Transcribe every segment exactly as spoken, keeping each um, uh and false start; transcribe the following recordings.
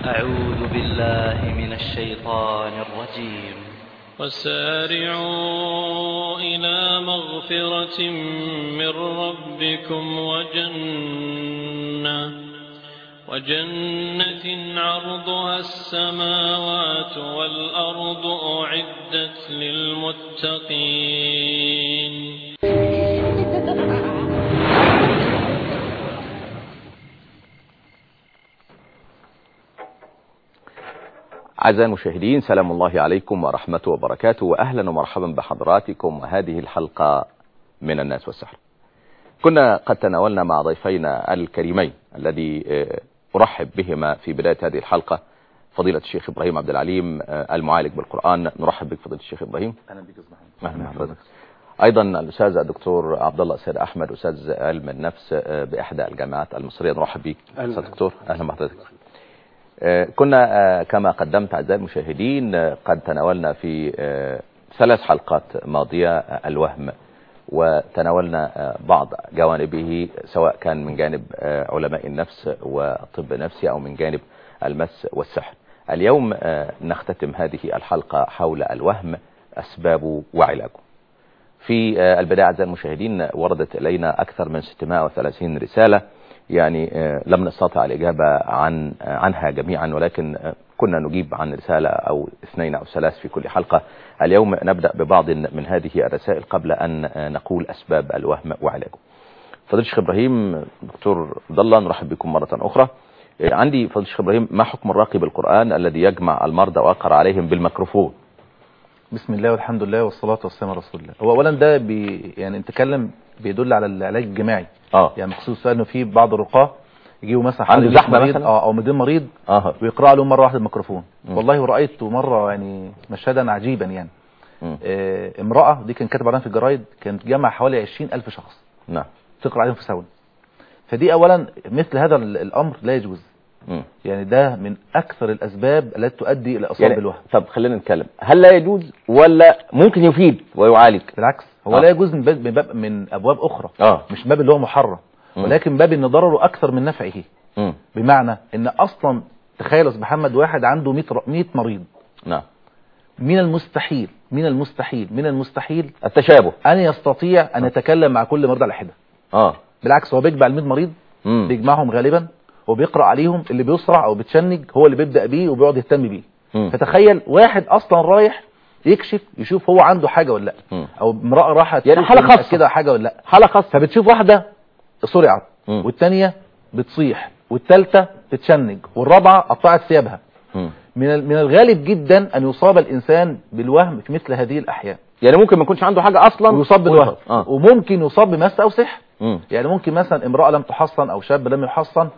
أعوذ بالله من الشيطان الرجيم. وسارعوا إلى مغفرة من ربكم وجنة وجنة عرضها السماوات والأرض أعدت للمتقين. أعزائي المشاهدين، سلام الله عليكم ورحمته وبركاته، وأهلا ومرحبا بحضراتكم وهذه الحلقة من الناس والسحر. كنا قد تناولنا مع ضيفينا الكريمين الذي أرحب بهما في بداية هذه الحلقة فضيلة الشيخ إبراهيم عبد العليم المعالج بالقرآن. نرحب بك فضيلة الشيخ إبراهيم. أهلا بك أهلا بحضرتك. أيضا الأستاذ الدكتور عبد الله السيد أحمد، أستاذ علم النفس بإحدى الجامعات المصرية. نرحب بك أستاذ دكتور. أهلا بحضرتك. كنا كما قدمت أعزائي المشاهدين قد تناولنا في ثلاث حلقات ماضية الوهم، وتناولنا بعض جوانبه سواء كان من جانب علماء النفس وطب نفسي أو من جانب المس والسحر. اليوم نختتم هذه الحلقة حول الوهم، أسبابه وعلاجه. في البداية أعزائي المشاهدين وردت إلينا أكثر من ستمائة وثلاثين رسالة، يعني لم نستطع الإجابة عن عنها جميعا، ولكن كنا نجيب عن رسالة أو اثنين أو ثلاث في كل حلقة. اليوم نبدأ ببعض من هذه الرسائل قبل أن نقول أسباب الوهم وعلاجه. فضيلة الشيخ إبراهيم، دكتور عبد الله، نرحب بكم مرة أخرى. عندي فضيلة الشيخ إبراهيم، ما حكم الراقي بالقرآن الذي يجمع المرضى ويقرأ عليهم بالميكروفون؟ بسم الله والحمد لله والصلاة والسلام على رسول الله. هو أولا ده بي يعني نتكلم بيدل على العلاج الجماعي. اه يعني مخصوص انه في بعض الرقاه يجيوا مثلا عنده زحمه مريض اه او مئتين مريض اه ويقرأ لهم مره واحده الميكروفون. والله ورأيت مره يعني مشهدا عجيبا يعني آه امراه دي كان كاتب عنها في الجرايد، كانت جمع حوالي عشرين ألف شخص. نعم. تقرأ عليهم في ثواني. فدي اولا مثل هذا الامر لا يجوز. م. يعني ده من اكثر الاسباب التي تؤدي الى اصابه يعني بالوهم. طب خلينا نتكلم، هل لا يجوز ولا ممكن يفيد ويعالج؟ بالعكس، هو آه. لا يجوز من باب من ابواب اخرى. آه. مش باب اللي هو محرم، ولكن باب ان ضرره اكثر من نفعه. م. بمعنى ان اصلا تخيل يا استاذ محمد، واحد عنده مئة مريض. نعم. من المستحيل من المستحيل من المستحيل التشابه ان يستطيع ان يتكلم مع كل مريض على حده. اه بالعكس، هو بيجمع المئة مريض، م. بيجمعهم غالبا وبيقرأ عليهم، اللي بيسرع او بتشنج هو اللي بيبدأ بيه وبيقعد يهتم بيه. م. فتخيل واحد اصلا رايح يكشف يشوف هو عنده حاجه ولا لا، او امراه راحت يعني حاله خاصه كده حاجه ولا لا، حاله خاصه. فبتشوف واحده سرعت، والثانيه بتصيح، والثالثه بتشنج، والرابعه قطعت ثيابها. من من الغالب جدا ان يصاب الانسان بالوهم في مثل هذه الاحيان. يعني ممكن ما يكونش عنده حاجه اصلا ويصاب بالوهم. آه. وممكن يصاب بمس او سحر. م. يعني ممكن مثلا امراه لم تحصن او شاب لم يحصن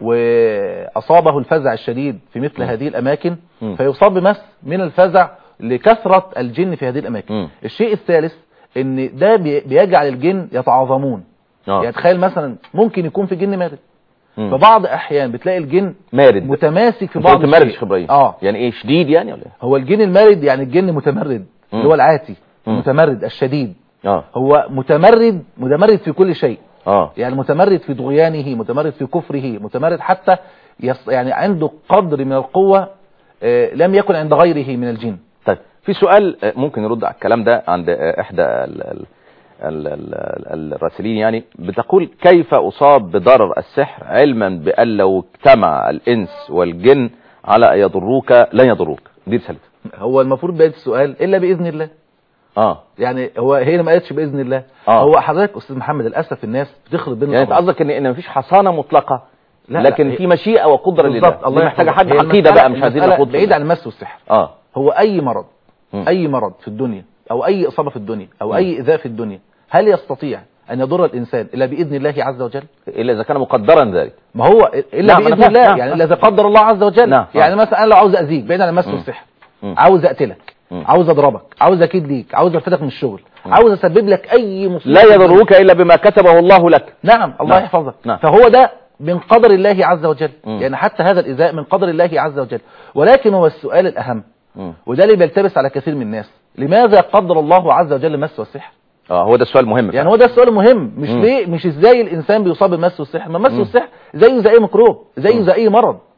واصابه الفزع الشديد في مثل م. هذه الاماكن، م. فيصاب بمس من الفزع لكثرة الجن في هذه الأماكن. م. الشيء الثالث ان ده بيجعل الجن يتعاظمون. أوه. يعني تخيل مثلا ممكن يكون في جن مارد، فبعض احيان بتلاقي الجن مارد متماسك في بعض الشيء. اه يعني ايه شديد يعني ولا؟ هو الجن المارد يعني الجن متمرد، م. اللي هو العاتي، م. متمرد الشديد. اه هو متمرد متمرد في كل شيء. اه يعني متمرد في طغيانه، متمرد في كفره، متمرد حتى يص... يعني عنده قدر من القوة آه لم يكن عند غيره من الجن. طيب في سؤال ممكن يرد على الكلام ده عند احدى ال ال ال ال الراسلين، يعني بتقول: كيف اصاب بضرر السحر علما بان لو اجتمع الانس والجن على ان يضروك لن يضروك؟ دي رسالته. هو المفروض بقى السؤال الا باذن الله. اه يعني هو هي ما قالتش باذن الله. آه. هو حضرتك استاذ محمد للاسف الناس بتخلط بين يعني انت قصدك ان ان مفيش حصانه مطلقه، لا لكن لا في مشيئه وقدره لله. الله محتاجه حاجه عقيده بقى، مش عايزين ناخد بعيد عن المس والسحر. اه هو اي مرض م. اي مرض في الدنيا او اي اصابه في الدنيا او م. اي اذى في الدنيا، هل يستطيع ان يضر الانسان الا باذن الله عز وجل؟ الا اذا كان مقدرا ذلك. ما هو الا نعم باذن الله. نعم يعني الا اذا قدر الله عز وجل. نعم يعني مثلا انا لو عاوز اذيك بعيد عن المس والسحر، عاوز اقتلك، م. عاوز اضربك، عاوز اكيد ليك، عاوز الفتك من الشغل، م. عاوز اسبب لك اي مصيبه، لا يضروك الا بما كتبه الله لك. نعم الله نعم. يحفظك. نعم. فهو ده من قدر الله عز وجل. م. يعني حتى هذا الإيذاء من قدر الله عز وجل. ولكن هو السؤال الأهم، م. وده اللي بيلتبس على كثير من الناس، لماذا قدر الله عز وجل المس والسحر؟ اه هو ده السؤال المهم. يعني هو ده السؤال المهم، مش م. ليه مش ازاي الإنسان بيصاب بالمس والسحر. ما المس والسحر زيه زي اي ميكروب، زيه زي اي مرض.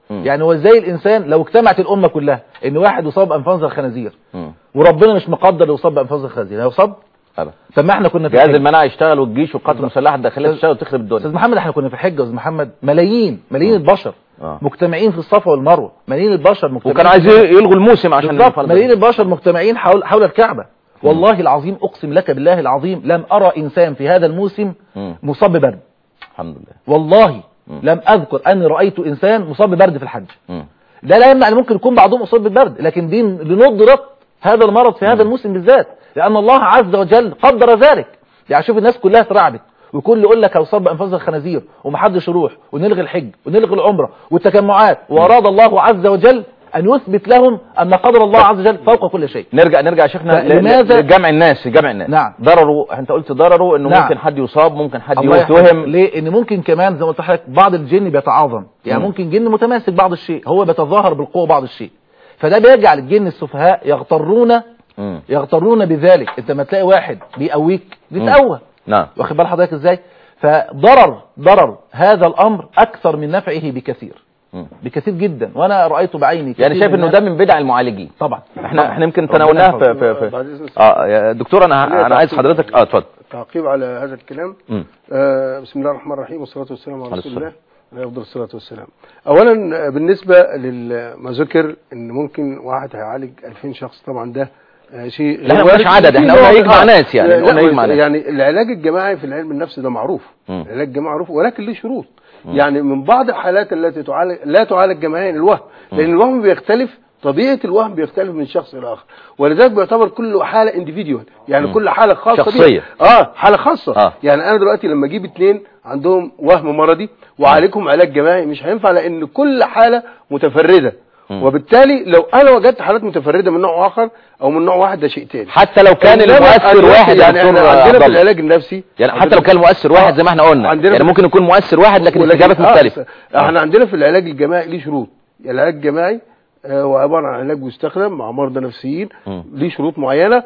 يعني هو ازاي الانسان لو اجتمعت الامه كلها ان واحد يصاب بانفلونزا الخنازير وربنا مش مقدر يصاب بانفلونزا الخنازير هيصاب؟ ابدا. طب ما احنا كنا في جهاز المناعه يشتغل والجيش والقوات المسلحه الداخليه تشتغل وتخرب الدنيا. استاذ محمد احنا كنا في الحجه يا استاذ محمد ملايين ملايين آه. البشر آه. مجتمعين في الصفا والمروه، ملايين البشر مجتمعين وكانوا عايزين يلغوا الموسم عشان ملايين البشر مجتمعين حول حول الكعبه. والله العظيم اقسم لك بالله العظيم لم ارى انسان في هذا الموسم مصاب ببرد. الحمد لله. والله مم. لم اذكر اني رايت انسان مصاب ببرد في الحج. مم. ده لا يمنع ان ممكن يكون بعضهم مصاب بالبرد، لكن دي لندرة هذا المرض في هذا الموسم بالذات، لان الله عز وجل قدر ذلك. يعني شوف الناس كلها اترعبت وكل يقول لك هيصاب بانفلونزا الخنازير ومحدش يروح ونلغي الحج ونلغي العمره والتجمعات، واراد الله عز وجل ان يثبت لهم ان قدر الله عز وجل فوق كل شيء. نرجع نرجع يا شيخنا لماذا لجمع الناس جمع الناس. نعم. ضرروا، انت قلت ضرروا انه نعم. ممكن حد يصاب، ممكن حد يتوهم. ليه؟ ان ممكن كمان زي ما قلت لحضرتك بعض الجن بيتعاظم، يعني م. ممكن جن متماسك بعض الشيء، هو بيتظاهر بالقوه بعض الشيء، فده بيجعل الجن السفهاء يغترون م. يغترون بذلك. انت ما تلاقي واحد بيقويك بيتقوى. نعم. واخد بال حضرتك ازاي؟ فضرر ضرر هذا الامر اكثر من نفعه بكثير. بكثير جدا، وانا رايته بعيني. يعني شايف انه ده من بدع المعالجين. طبعا احنا طبعا. احنا يمكن تناولناها في في, في اه يا دكتور انا انا عايز حضرتك اه اتفضل. تعقيب على هذا الكلام. آه بسم الله الرحمن الرحيم والصلاه والسلام على رسول الله عليه افضل الصلاه والسلام. اولا بالنسبه لما ذكر ان ممكن واحد هيعالج ألفين شخص، طبعا ده شيء لا مش عدد، احنا قلنا يجمع ناس يعني قلنا يجمع ناس. يعني العلاج الجماعي في العلم النفسي ده معروف. م. العلاج الجماعي معروف ولكن له شروط. يعني من بعض الحالات التي تعالج لا تعالج جماعيا الوهم، لان الوهم بيختلف، طبيعه الوهم بيختلف من شخص لاخر، ولذلك بيعتبر كل حاله انديفيديوال، يعني م. كل حاله خاصه شخصيه اه حاله خاصه. آه. يعني انا دلوقتي لما اجيب اثنين عندهم وهم مرضي وعالجهم علاج جماعي مش هينفع، لان كل حاله متفرده. م. وبالتالي لو انا وجدت حالات متفرده من نوع اخر او من نوع واحد ده شيء تاني، حتى لو كان المؤثر واحد. يعني احنا عندنا في العلاج النفسي يعني حتى لو كان المؤثر واحد زي ما احنا قلنا، يعني ممكن يكون مؤثر واحد لكن الاستجابات مختلفه. آه احنا عندنا في العلاج الجماعي ليه شروط. العلاج الجماعي آه هو عباره عن علاج بيستخدم مع مرضى نفسيين، ليه شروط معينه،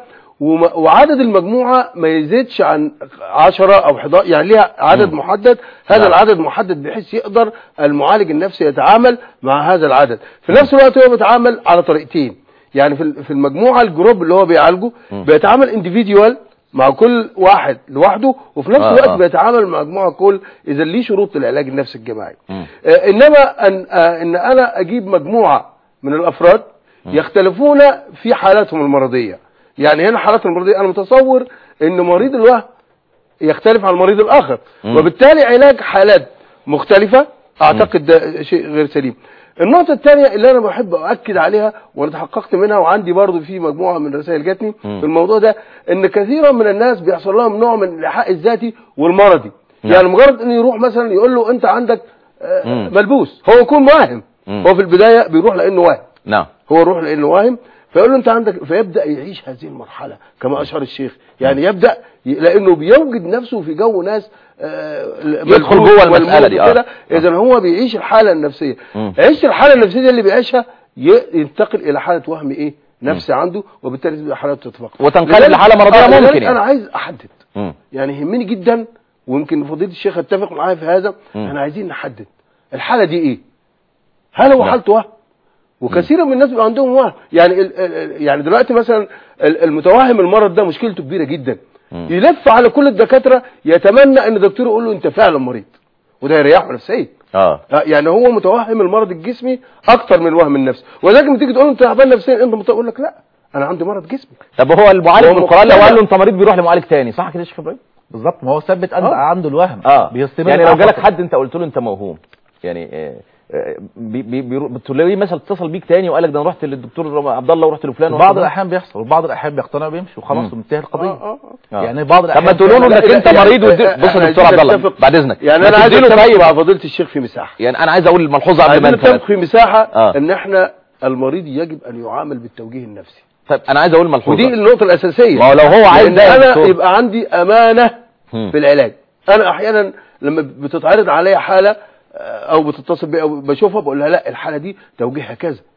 وعدد المجموعه ما يزيدش عن عشرة او احد عشر، يعني ليها عدد م. محدد. هذا نعم. العدد محدد بحيث يقدر المعالج النفسي يتعامل مع هذا العدد. في نفس الوقت هو بيتعامل على طريقتين، يعني في المجموعه الجروب اللي هو بيعالجه م. بيتعامل انديفيديوال مع كل واحد لوحده، وفي نفس آه الوقت آه. بيتعامل مع مجموعه كل. اذا ليه شروط العلاج النفسي الجماعي. آه انما ان آه ان انا اجيب مجموعه من الافراد م. يختلفون في حالاتهم المرضيه. يعني هنا حالات المرضيه انا متصور ان مريض الوهم يختلف عن المريض الاخر، م. وبالتالي علاج حالات مختلفه اعتقد ده شيء غير سليم. النقطه الثانيه اللي انا بحب اؤكد عليها وانا تحققت منها، وعندي برضو في مجموعه من الرسائل جاتني في الموضوع ده، ان كثيرا من الناس بيحصل لهم نوع من الايحاء الذاتي والمرضي. م. يعني مجرد انه يروح مثلا يقول له انت عندك آه ملبوس، هو يكون واهم. م. هو في البدايه بيروح لانه واهم. نعم. هو يروح لانه واهم فيقول له انت عندك، فيبدا يعيش هذه المرحله كما اشار الشيخ. يعني يبدا لانه بيوجد نفسه في جو ناس آه يدخل جوه المساله دي. اه اذا هو بيعيش الحاله النفسيه. عيش الحاله النفسيه اللي بيعيشها ينتقل الى حاله وهم ايه نفسي عنده، وبالتالي تبقى حالات تتفاقم وتنقلب لحاله مرضيه. آه ممكن يعني. انا عايز احدد. م. يعني يهمني جدا، ويمكن فضيله الشيخ اتفق معايا في هذا. م. احنا عايزين نحدد الحاله دي ايه. هل هو حالته وهم؟ وكثير من الناس بيبقى عندهم وهم. يعني يعني دلوقتي مثلا المتوهم المرض ده مشكلته كبيره جدا. م. يلف على كل الدكاتره يتمنى ان الدكتور يقول له انت فعلا مريض، وده يريحه نفسيا. اه يعني هو متوهم المرض الجسمي اكتر من الوهم النفسي، ولكن لما تيجي تقول له انت تعبان نفسيا انت يقول لك لا انا عندي مرض جسمي. طب هو المعالج في القران لو قال له انت مريض بيروح لمعالج ثاني، صح كده يا شيخ ابراهيم؟ بالظبط، ما هو ثبت ان آه. عنده الوهم. اه يعني لو جالك حد انت قلت له انت موهوم، يعني آه بي بي بتلاقيه مثلا اتصل بيك تاني وقال لك ده انا رحت للدكتور عبد الله ورحت لفلان، بعض الاحيان بيحصل وبعض الاحيان بيقتنع وبيمشي وخلاص ومنتهي القضيه. آه آه. يعني بعض الاحيان طب ما تقولوا له انك انت مريض. بص يا دكتور عبد الله بعد اذنك، يعني انا عايز اتفق مع فضيله الشيخ في مساحه. يعني انا عايز اقول الملحوظه قبل ما انت نتفق في مساحه آه. ان احنا المريض يجب ان يعامل بالتوجيه النفسي. طيب انا عايز اقول ملحوظه، ودي النقطه الاساسيه. ما هو لو هو عايز ده انا يبقى عندي امانه في العلاج. انا احيانا لما بتتعرض عليا حاله او بتتصل بي او بشوفها بقول لها لا الحاله دي توجيهها كذا،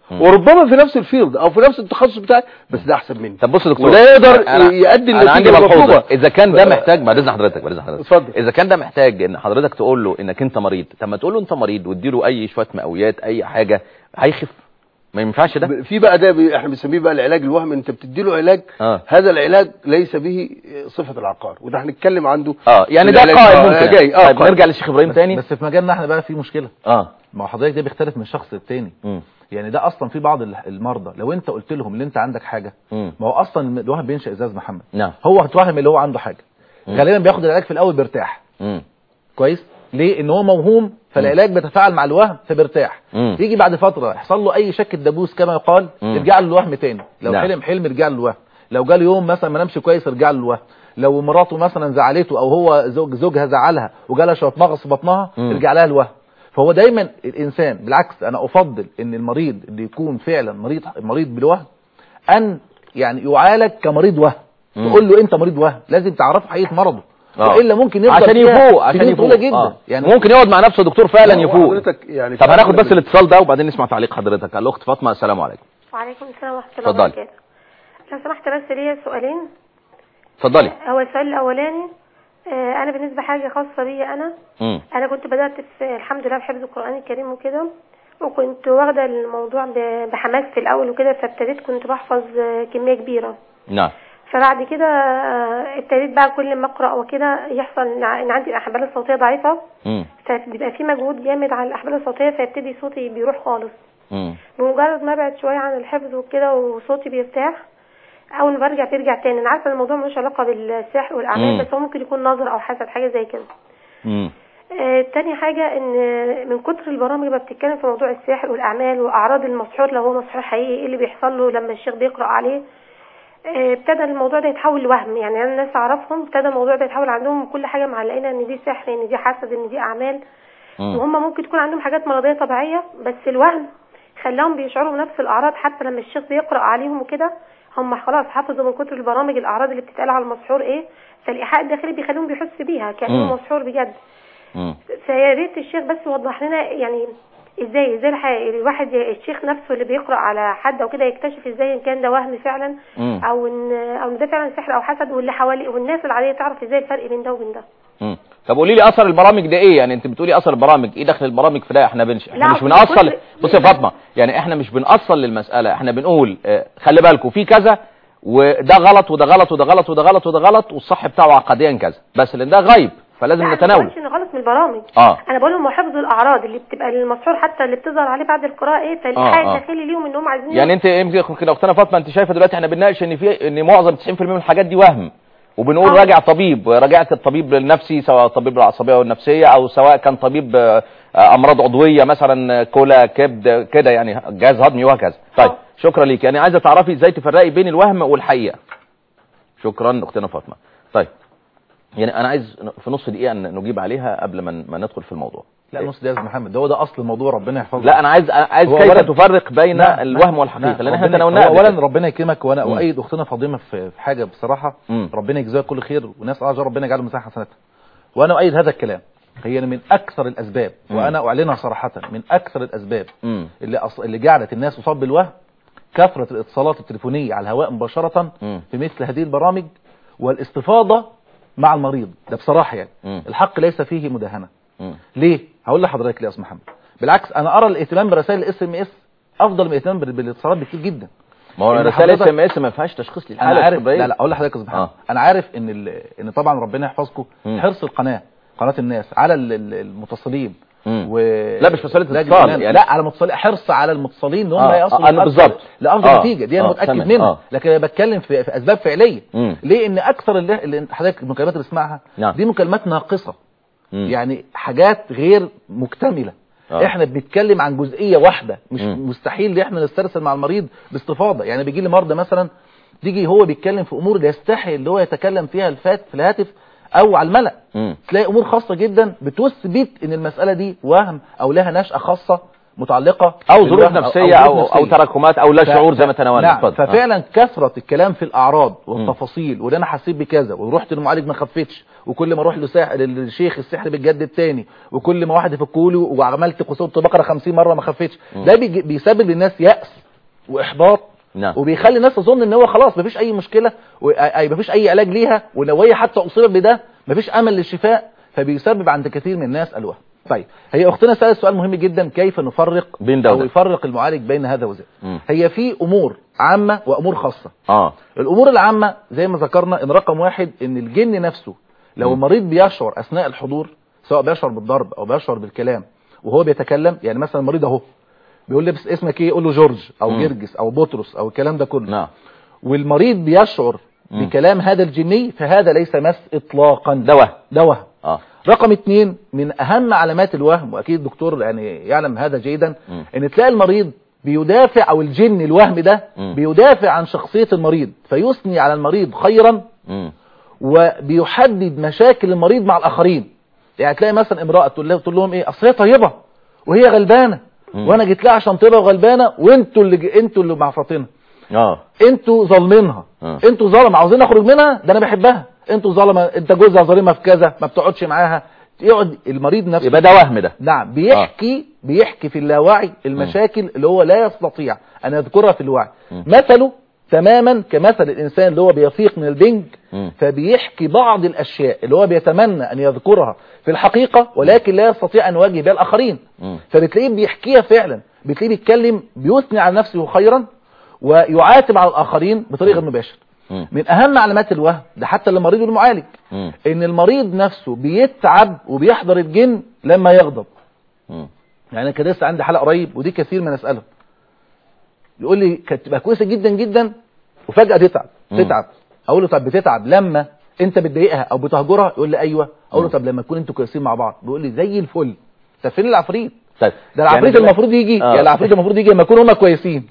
وربما في نفس الفيلد او في نفس التخصص بتاعي، بس ده احسن مني. طب بص يا دكتور، وده يقدر أنا- يؤدي انا عندي النتيجه ملحوظه، المطلوبه. اذا كان ده محتاج، بعد اذن حضرتك بعد اذن حضرتك اتفضل. اذا كان ده محتاج ان حضرتك تقول له انك انت مريض، طب ما تقول له انت مريض واديله اي شويه مقويات اي حاجه هيخف. ما ينفعش ده؟ في بقى ده بي- احنا بنسميه بقى العلاج الوهمي. انت بتدي له علاج آه. هذا العلاج ليس به صفه العقار، وده هنتكلم عنده. اه يعني في ده العلاج. قائم آه، ممكن جاي. يعني. اه طيب قائم. نرجع للشيخ ابراهيم بس, تاني. بس في مجالنا احنا بقى في مشكله. اه ما هو حضرتك ده بيختلف من شخص للتاني. مم. يعني ده اصلا في بعض ال- المرضى لو انت قلت لهم ان انت عندك حاجه، مم. ما هو اصلا الوهم بينشا ازاز محمد. نعم. هو هتوهم اللي هو عنده حاجه، مم. غالبا بياخد العلاج في الاول بيرتاح مم. كويس. ليه؟ ان هو موهوم، فالعلاج بيتفاعل مع الوهم فبيرتاح. مم. يجي بعد فتره يحصل له اي شك دبوس كما يقال، مم. يرجع له الوهم تاني. لو نعم. حلم حلم يرجع له الوهم، لو جاله يوم مثلا ما نامش كويس يرجع له الوهم، لو مراته مثلا زعلته او هو زوج زوجها زعلها وجالها شويه مغص في بطنها مم. يرجع لها الوهم. فهو دايما الانسان، بالعكس انا افضل ان المريض اللي يكون فعلا مريض مريض بالوهم ان يعني يعالج كمريض وهم. مم. تقول له انت مريض وهم، لازم تعرفه حقيقه مرضه. آه. والا ممكن يفضل عشان فيها يفوق عشان سنين يفوق طويلة جدا. آه. يعني ممكن يقعد مع نفسه دكتور فعلا هو يفوق. حضرتك يعني طب هناخد فعلا بس الاتصال ده وبعدين نسمع تعليق حضرتك. الاخت فاطمه، السلام عليكم. وعليكم السلام ورحمة الله اتفضلي. وبركاته. لو سمحت بس ليا سؤالين. اتفضلي. هو السؤال الأولاني، آه، أنا بالنسبة حاجة خاصة بيا أنا مم. أنا كنت بدأت في الحمد لله بحفظ القرآن الكريم وكده، وكنت واخدة الموضوع ب- بحماس في الأول وكده، فابتديت كنت بحفظ آه، كمية كبيرة. نعم. فبعد كده آه، ابتديت بقى كل ما أقرأ وكده يحصل إن ع- إن عندي الأحبال الصوتية ضعيفة، مم. فبيبقى في مجهود جامد على الأحبال الصوتية، فيبتدي صوتي بيروح خالص. مم. بمجرد ما ابعد شويه عن الحفظ وكده وصوتي بيرتاح، اول ما برجع بيرجع تاني. انا عارفه الموضوع ملوش علاقه بالسحر والاعمال، مم. بس هو ممكن يكون نظر او حسد حاجه زي كده. مم. آه تاني حاجه ان من كتر البرامج اللي بتتكلم في موضوع السحر والاعمال واعراض المسحور، لو هو مسحور حقيقي ايه اللي بيحصل له لما الشيخ بيقرا عليه، آه ابتدى الموضوع ده يتحول لوهم. يعني انا ناس اعرفهم ابتدى الموضوع ده يتحول عندهم كل حاجه معلقينها ان دي سحر، ان دي حسد، ان دي اعمال. مم. وهم ممكن تكون عندهم حاجات مرضيه طبيعيه، بس الوهم خلاهم بيشعروا بنفس الاعراض حتى لما الشيخ بيقرا عليهم وكده. هم خلاص حفظوا من كتر البرامج الاعراض اللي بتتقال على المسحور ايه، فالايحاء الداخلي بيخليهم بيحس بيها كانه مم. مسحور بجد. مم. فيا ريت الشيخ بس يوضح لنا يعني ازاي ازاي الح- الواحد الشيخ نفسه اللي بيقرا على حد او كده يكتشف ازاي ان كان ده وهم فعلا، مم. او ان او ان ده فعلا سحر او حسد، واللي حواليه والناس العاديه تعرف ازاي الفرق بين ده وبين ده. مم. طب قولي لي اثر البرامج ده ايه؟ يعني انت بتقولي اثر البرامج ايه؟ دخل البرامج في ده؟ احنا بنش... احنا لا، مش بنأصل. كل- بصي يا فاطمه، يعني احنا مش بنأصل للمساله، احنا بنقول اه خلي بالكم في كذا وده غلط وده غلط وده غلط وده غلط وده غلط والصح بتاعه عقديا كذا، بس لان ده غيب فلازم لا، نتناوله. انا ما بقولش ان غلط من البرامج. اه انا بقول لهم حفظ الاعراض اللي بتبقى للمسحور حتى اللي بتظهر عليه بعد القراءه ايه، فالايحاء آه، آه. الداخلي ليهم ان هم عايزين يعني انت يمكن اختنا فاطمه انت شايفه دلوقتي احنا بنناقش ان في ان معظم تسعين في المية من الحاجات دي وهم، وبنقول آه. راجع طبيب، راجعت الطبيب النفسي سواء طبيب العصبيه والنفسيه او سواء كان طبيب آه، امراض عضويه مثلا كلى كبد كده، يعني جهاز هضمي وهكذا. طيب آه. شكرا ليك. يعني عايزه تعرفي ازاي تفرقي بين الوهم والحقيقه. شكرا اختنا فاطمه. طيب يعني انا عايز في نص دقيقه نجيب عليها قبل ما ما ندخل في الموضوع. لا نص دقيقة يا أستاذ محمد، ده هو ده اصل الموضوع، ربنا يحفظه. لا انا عايز عايز هو كيف أولاً- تفرق بين نعم، الوهم نعم، والحقيقه، نعم. لان احنا ربنا- تناولناها هو قبل اولا كده. ربنا يكرمك، وانا مم. اؤيد اختنا فاطمه في في حاجه بصراحه. مم. ربنا يجزاها كل خير، وناس الله ربنا يجعله مساحه حسناتها. وانا اؤيد هذا الكلام. هي من اكثر الاسباب، مم. وانا اعلنها صراحه، من اكثر الاسباب مم. اللي أص... اللي جعلت الناس تصاب بالوهم كثره الاتصالات التليفونيه على الهواء مباشره مم. في مثل هذه البرامج، والاستفاضه مع المريض. ده بصراحه يعني مم. الحق ليس فيه مداهنه. مم. ليه؟ هقول لحضرتك ليه يا استاذ محمد. بالعكس انا ارى الاهتمام برسائل الاس ام اس افضل من الاهتمام بال- بالاتصالات بكتير جدا. ما هو إن رسائل اس حضرتك- ام اس ما فيهاش تشخيص انا للحاله عارف، الطبيه. لا لا اقول لحضرتك يا استاذ محمد، آه. انا عارف ان ال... ان طبعا ربنا يحفظكم مم. حرص القناه قناه الناس على ال- ال- المتصلين مم. و... لا مش مسألة لجنة اتصال، الإعلان. يعني- لا على متصلين، حرص على المتصلين ان هم آه، يصلوا آه، أنا لأفضل- بالظبط. لافضل آه، نتيجه. دي انا آه، متاكد تمام، منها. آه. لكن انا بتكلم في, في اسباب فعليه. مم. ليه؟ ان اكثر اللي, اللي حضرتك المكالمات اللي اسمعها نعم. دي مكالمات ناقصه. مم. يعني حاجات غير مكتمله. آه. احنا بنتكلم عن جزئيه واحده، مش مم. مستحيل ان احنا نسترسل مع المريض باستفاضه. يعني بيجي لي مرضى مثلا تيجي هو بيتكلم في امور يستحي اللي هو يتكلم فيها الفات في الهاتف او على الملأ. مم. تلاقي امور خاصه جدا بتثبت ان المساله دي وهم او لها نشأة خاصه متعلقه او ظروف نفسيه او او, أو تراكمات او لا شعور زي ما تناولنا. نعم. ففعلا كثره الكلام في الاعراض والتفاصيل وده انا حسيت بكذا ورحت للمعالج ما خفتش، وكل ما اروح للشيخ السحر بيتجدد تاني، وكل ما واحد يفكولي وعملت قصه بقره خمسين مره ما خفتش، ده بيسبب للناس يأس واحباط. نعم. وبيخلي الناس تظن ان هو خلاص مفيش اي مشكله ومفيش اي علاج ليها، ولو هي حتى اصيبت بده مفيش امل للشفاء، فبيسبب عند كثير من الناس الوهم. طيب هي اختنا سألت سؤال مهم جدا، كيف نفرق بين ده او يفرق المعالج بين هذا وذاك؟ هي في امور عامه وامور خاصه. اه الامور العامه زي ما ذكرنا ان رقم واحد ان الجن نفسه لو المريض بيشعر اثناء الحضور، سواء بيشعر بالضرب او بيشعر بالكلام وهو بيتكلم، يعني مثلا المريض اهو بيقول لي بس اسمك ايه، يقول له جورج او مم. جرجس او بطرس او الكلام ده كله. نعم. والمريض بيشعر مم. بكلام هذا الجني، فهذا ليس مس اطلاقا، ده وهم. ده وهم. اه رقم اتنين من اهم علامات الوهم، واكيد الدكتور يعني يعلم هذا جيدا، مم. ان تلاقي المريض بيدافع او الجن الوهم ده مم. بيدافع عن شخصية المريض، فيثني على المريض خيرا مم. وبيحدد مشاكل المريض مع الاخرين. يعني تلاقي مثلا امرأة تقول لهم ايه، اصل هي طيبة وهي غلبانة مم. وانا جيت لها عشان طيبة وغلبانة وانتوا اللي انتوا اللي معفرطينها. اه انتوا ظالمينها، آه. انتوا ظالم عاوزين اخرج منها، ده انا بحبها، انتوا ظالمه، انت جوزها ظالمه في كذا، ما بتقعدش معاها. يقعد المريض نفسه يبقى ده وهم ده. نعم بيحكي آه. بيحكي في اللاوعي المشاكل م. اللي هو لا يستطيع ان يذكرها في الوعي. م. مثله تماما كمثل الانسان اللي هو بيفيق من البنج، م. فبيحكي بعض الاشياء اللي هو بيتمنى ان يذكرها في الحقيقه ولكن لا يستطيع ان يواجه بها الاخرين، م. فبتلاقيه بيحكيها فعلا، بتلاقيه بيتكلم بيثني على نفسه خيرا ويعاتب على الاخرين بطريقه غير مباشره. من اهم علامات الوهم ده حتى للمريض والمعالج م. ان المريض نفسه بيتعب وبيحضر الجن لما يغضب. م. يعني كان لسه عندي حلقه قريب ودي كثير من اساله، يقول لي كانت تبقى كويسه جدا جدا وفجاه تتعب م. تتعب اقول له طب بتتعب لما انت بتضايقها او بتهجرها؟ يقول لي ايوه. اقول له طب لما تكونوا انتوا كويسين مع بعض؟ بيقول لي زي الفل. طب فين العفريت؟ طيب ده العفريت يعني المفروض يجي آه. يعني العفريت المفروض يجي لما يكونوا هما كويسين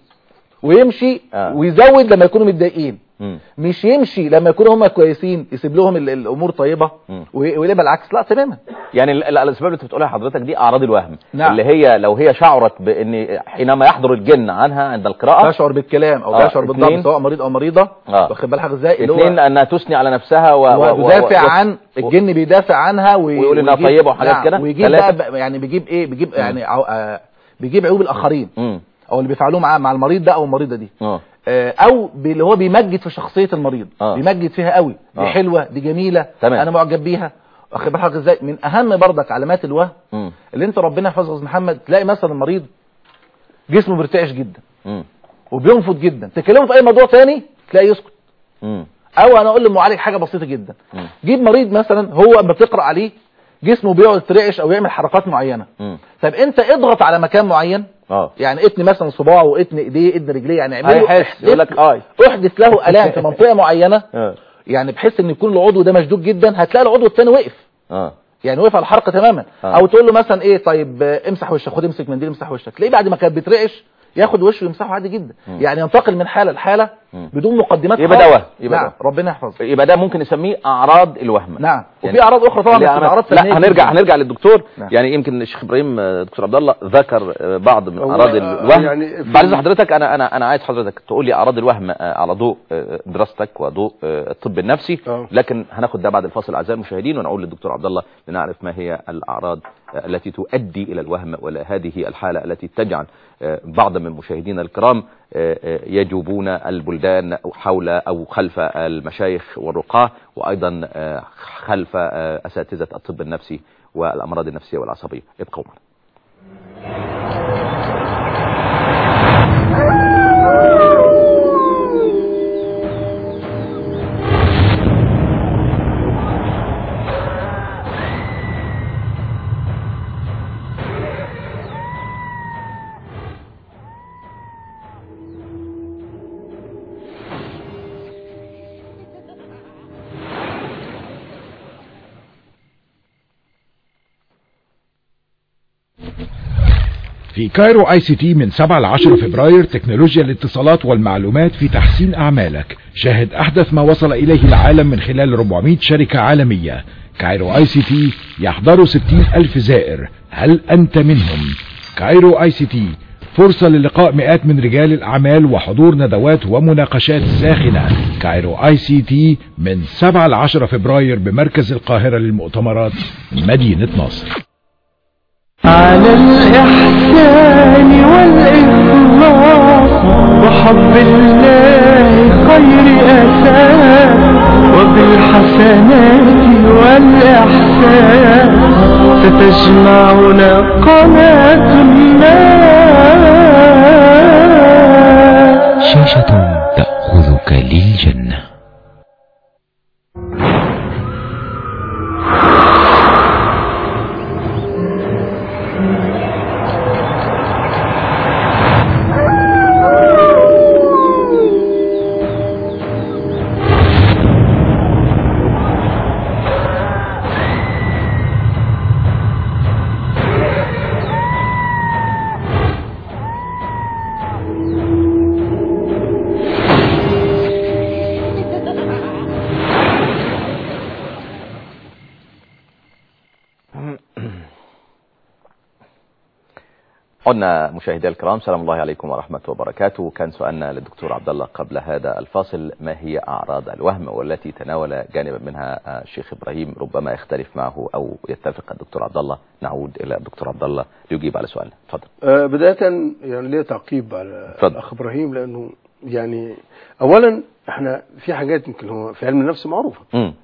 ويمشي آه. ويزود لما يكونوا متضايقين، مش يمشي لما يكونوا هم كويسين يسيب لهم الامور طيبه ويقلبها العكس. لا تماما. يعني الاسباب اللي انت بتقولها حضرتك دي اعراض الوهم. نعم. اللي هي لو هي شعرت بان حينما يحضر الجن عنها عند القراءه تشعر بالكلام او آه. تشعر بالضرب سواء مريض او مريضه، واخد بالك ازاي؟ اثنين انها تثني على نفسها وتدافع عن الجن، بيدافع عنها ويقول انها طيبه وحاجات كده. ويجيب بقى يعني بيجيب ايه، بيجيب يعني آه بيجيب عيوب الاخرين م. او اللي بيفعلوه مع مع المريض ده او المريضه دي. اه او اللي هو بيمجد في شخصيه المريض، آه. بيمجد فيها قوي، دي آه. حلوه، دي جميله، تمام. انا معجب بيها، واخد بالك ازاي؟ من اهم برضك علامات الوهم م. اللي انت ربنا يحفظك يا استاذ محمد، تلاقي مثلا المريض جسمه بيرتعش جدا م. وبينفض جدا، تكلمه في اي موضوع ثاني تلاقيه يسكت. م. او انا اقول للمعالج حاجه بسيطه جدا، م. جيب مريض مثلا هو اما بتقرا عليه جسمه بيقعد يترعش او يعمل حركات معينه، م. طب انت اضغط على مكان معين، اه يعني اتني مثلا صباعه واتني ايديه اتني رجليه، يعني اعمله يقول لك اه احدث له الام في منطقه معينه، يعني بحيث ان يكون العضو ده مشدود جدا، هتلاقي العضو الثاني وقف، اه يعني وقف على الحركه تماما. آه. او تقول له مثلا ايه، طيب امسح وشك، خد امسك منديل امسح وشك، تلاقيه بعد ما كان بيترعش ياخد وشه ويمسحه عادي جدا. م. يعني ينتقل من حاله لحاله م. بدون مقدمات. يبقى ده وهم. يبقى نعم. ربنا يحفظه. يبقى ده ممكن نسميه اعراض الوهم. نعم. يعني وفي اعراض اخرى طبعا، بس اعراض ثانيه. لا هنرجع هنرجع للدكتور. نعم. يعني يمكن الشيخ ابراهيم دكتور عبد الله ذكر بعض من اعراض الوهم. يعني بعد حضرتك انا انا انا عايز حضرتك تقول لي اعراض الوهم على ضوء دراستك وضوء الطب النفسي. أوه. لكن هناخد ده بعد الفاصل اعزائي المشاهدين، ونقول للدكتور عبد الله لنعرف ما هي الاعراض التي تؤدي الى الوهم، ولا هذه الحاله التي تجعل بعض من مشاهدينا الكرام يجوبون البلدان حول أو خلف المشايخ والرقاة، وأيضا خلف أساتذة الطب النفسي والأمراض النفسية والعصبية. ابقوا معنا. في كايرو اي سي تي من سبعة ل عشرة فبراير، تكنولوجيا الاتصالات والمعلومات في تحسين اعمالك. شاهد احدث ما وصل اليه العالم من خلال أربعمائة شركة عالمية. كايرو اي سي تي يحضر ستين الف زائر، هل انت منهم؟ كايرو اي سي تي، فرصة للقاء مئات من رجال الأعمال وحضور ندوات ومناقشات ساخنة. كايرو اي سي تي من سبعة لعشرة فبراير بمركز القاهرة للمؤتمرات مدينة نصر. على الإحسان والإخلاص وحب الله خير أساس، وبالحسنات والإحسان ستجمعنا قناة الناس. شاشة تأخذك للجنة. عدنا مشاهدي الكرام، سلام الله عليكم ورحمة وبركاته. كان سؤالنا للدكتور عبد الله قبل هذا الفاصل: ما هي أعراض الوهم؟ والتي تناول جانبا منها الشيخ إبراهيم ربما يختلف معه أو يتفق الدكتور عبد الله. نعود إلى الدكتور عبد الله ليجيب على سؤالنا. تفضل. أه بداية يعني ليه تعقيب على فضل. الأخ إبراهيم، لأنه يعني أولا احنا في حاجات يمكن هو في علم النفس معروفة.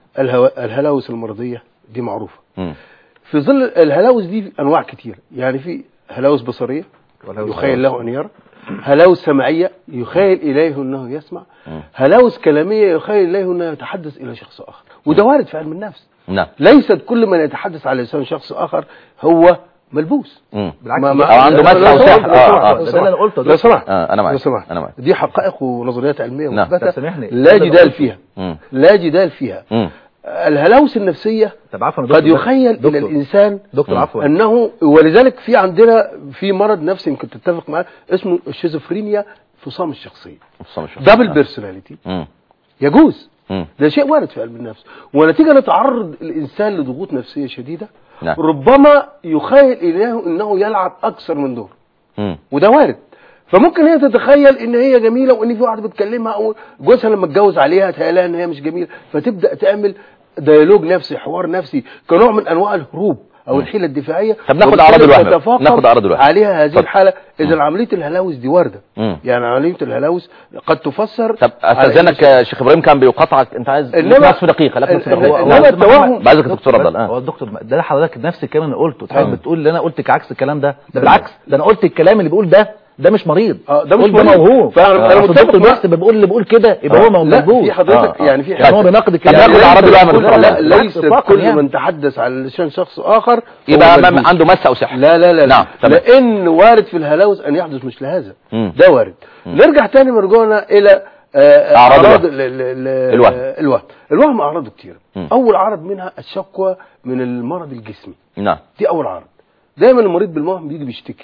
الهلاوس المرضية دي معروفة. م. في ظل الهلاوس دي أنواع كتير، يعني في هلاوس بصرية يخيل له أن يرى، هلاوس سمعية يخيل إليه أنه يسمع، هلاوس كلامية يخيل إليه أنه يتحدث إلى شخص آخر، وده وارد في علم النفس. نعم. ليست كل من يتحدث على لسان شخص آخر هو ملبوس. بالعكس، أو عنده مسح وسحر. اه اه ده اللي انا قلته. لو سمحت انا معاك انا معاك دي حقائق ونظريات علمية مثبتة، نعم. لا جدال فيها. مم. لا جدال فيها. مم. الهلاوس النفسية قد يخيل دكتور. إلى الإنسان دكتور عفوا أنه، ولذلك في عندنا في مرض نفسي يمكن تتفق معاه اسمه الشيزوفرينيا، فصام الشخصية، دبل بيرسوناليتي. يجوز. مم. ده شيء وارد في علم النفس، ونتيجة لتعرض الإنسان لضغوط نفسية شديدة نعم. ربما يخيل إليه أنه يلعب أكثر من دور. مم. وده وارد. فممكن هي تتخيل ان هي جميله، وان في واحده بتكلمها او جوزها لما اتجوز عليها تهيألها ان هي مش جميله، فتبدا تعمل ديالوج نفسي، حوار نفسي، كنوع من انواع الهروب او م. الحيله الدفاعيه. طب ناخد اعراض الوهم، ناخد اعراض الوهم عليها هذه طب. الحاله. اذا عمليه الهلاوس دي وارده. م. يعني عمليه الهلاوس قد تفسر. طب استاذنك شيخ ابراهيم كان بيقاطعك، انت عايز نصف دقيقه. لك نصف دقيقه. انما التوهم بعزك الدكتور عبد الله. هو الدكتور ده حضرتك نفس الكلام اللي قلته، تحب بتقول اللي انا قلت عكس الكلام ده. ده بالعكس، ده انا قلت الكلام اللي بيقول ده ده مش مريض. اه ده مش مريض، موهوب. فانا انا متفق بس بقول اللي بيقول كده يبقى هو موجود. في حضرتك آه. يعني في يعني هو بيناقض الكلام. ناخد اعراض الوهم. لا ليس كل يعني. من تحدث على لسان شخص اخر يبقى عنده مس او سحر. لا لا لا, نعم. لان وارد في الهلاوس ان يحدث مثل هذا. مم. ده وارد. مم. نرجع تاني مرجعنا الى آه اعراض الوهم. الوهم الوهم اعراضه كتير. اول عرض منها الشكوى من المرض الجسمي. نعم. دي اول عرض. دايما المريض بالوهم بيجي بيشتكي،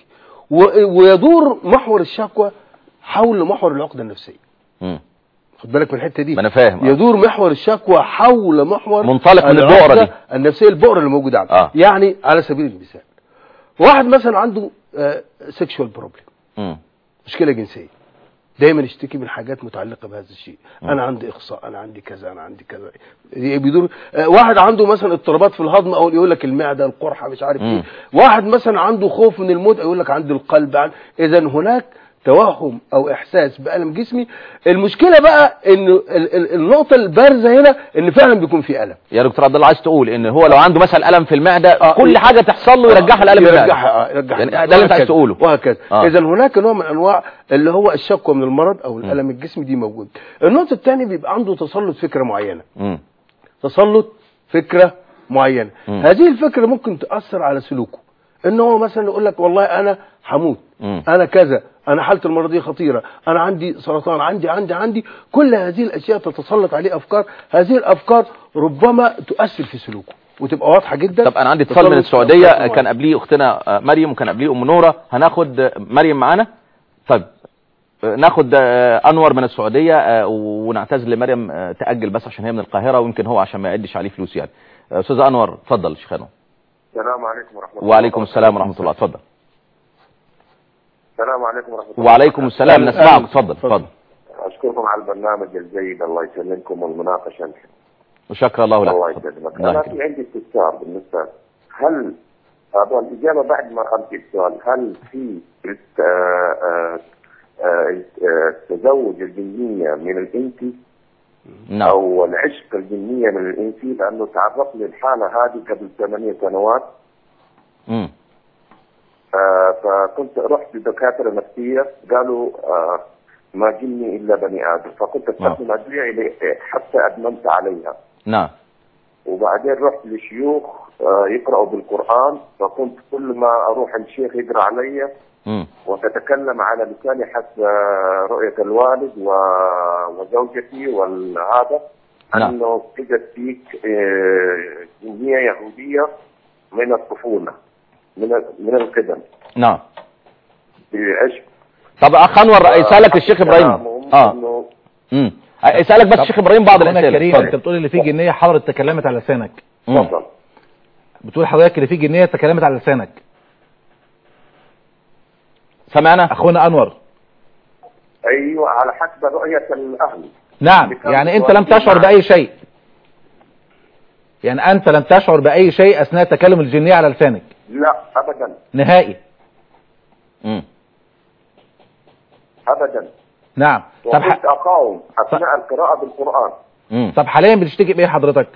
ويدور محور الشكوى حول محور العقدة النفسية. امم خد بالك من الحته دي. ما انا فاهم. يدور محور الشكوى حول محور منطلق من البؤره دي النفسيه، البؤره اللي موجوده عنده. آه. يعني على سبيل المثال واحد مثلا عنده سيكشوال بروبلم، مشكله جنسيه، دايما يشتكي من حاجات متعلقه بهذا الشيء. م. انا عندي اخصاء، انا عندي كذا، انا عندي كذا. بيدور واحد عنده مثلا اضطرابات في الهضم، او يقول لك المعده، القرحه، مش عارف ايه. واحد مثلا عنده خوف من الموت، يقول لك عندي القلب. عن اذا هناك توهم او احساس بالم جسمي. المشكله بقى ان النقطه البارزه هنا ان فعلا بيكون في الم. يا دكتور عبد الله عايز تقول ان هو لو عنده مثلا الم في المعده آه كل حاجه تحصل له يرجعها الالم يرجعها يرجعها يعني ده اللي انت عايز تقوله. وهكذا. آه. اذا هناك نوع من انواع اللي هو الشكوى من المرض او الالم الجسمي دي موجود. النقطه الثانيه بيبقى عنده تسلط فكره معينه. م. تسلط فكره معينه. م. هذه الفكره ممكن تاثر على سلوكه، ان هو مثلا يقول لك والله انا هموت، انا كذا، انا حالتي المرضيه خطيره، انا عندي سرطان، عندي عندي عندي كل هذه الاشياء تتسلط عليه افكار. هذه الافكار ربما تؤثر في سلوكه وتبقى واضحه جدا. طب انا عندي اتصال من السعوديه، كان قبليه اختنا مريم وكان قبليه ام نوره. هناخد مريم معانا. طيب ناخد انور من السعوديه ونعتذر لمريم تاجل بس عشان هي من القاهره، ويمكن هو عشان ما يعدش عليه فلوس يعني. استاذ انور اتفضل. شيخ انور. السلام عليكم ورحمه الله. وعليكم السلام ورحمه الله. اتفضل. السلام عليكم ورحمة الله. وعليكم السلام، نسمعك. اتفضل اتفضل. أشكركم على البرنامج الجيد، الله يسلمكم، والمناقشة الحلوة. وشكر الله لك. الله يسلمك. أنا في عندي استفسار بالنسبة، هل هذا الإجابة بعد ما أنت السؤال، هل في تزوج الجنية من الإنسي؟ نعم. أو العشق الجنية من الإنسي؟ لأنه تعرضت للحالة هذه قبل ثمانية سنوات. امم آه فكنت رحت لدكاترة نفسية، قالوا آه ما جني إلا بني آدم، فكنت استخدم أدوية حتى أدمنت عليها. نعم. وبعدين رحت لشيوخ آه يقرأوا بالقرآن، فكنت كل ما أروح الشيخ يقرأ علي امم وتتكلم على لساني حسب رؤية الوالد وزوجتي والهذا، نعم. أنه وجد فيك آه جنية يهودية من الطفولة، من من القدم. نعم. بعشق. طب اخ انور، يسالك الشيخ ابراهيم. اه امم يسالك بس الشيخ ابراهيم بعض الاسئله. كريم، انت بتقول اللي فيه جنيه حضرت تكلمت على لسانك. اتفضل. بتقول حضرتك اللي فيه جنيه تكلمت على لسانك. سمعنا اخونا انور. ايوه، على حسب رؤيه الاهل. نعم، يعني انت لم تشعر باي شيء. يعني انت لم تشعر باي شيء اثناء تكلم الجنيه على لسانك؟ لا ابدا نهائي. امم ابدا. نعم. طب كنت اقاوم اثناء ط... القراءه بالقران. امم طب حاليا بتشتكي بايه حضرتك؟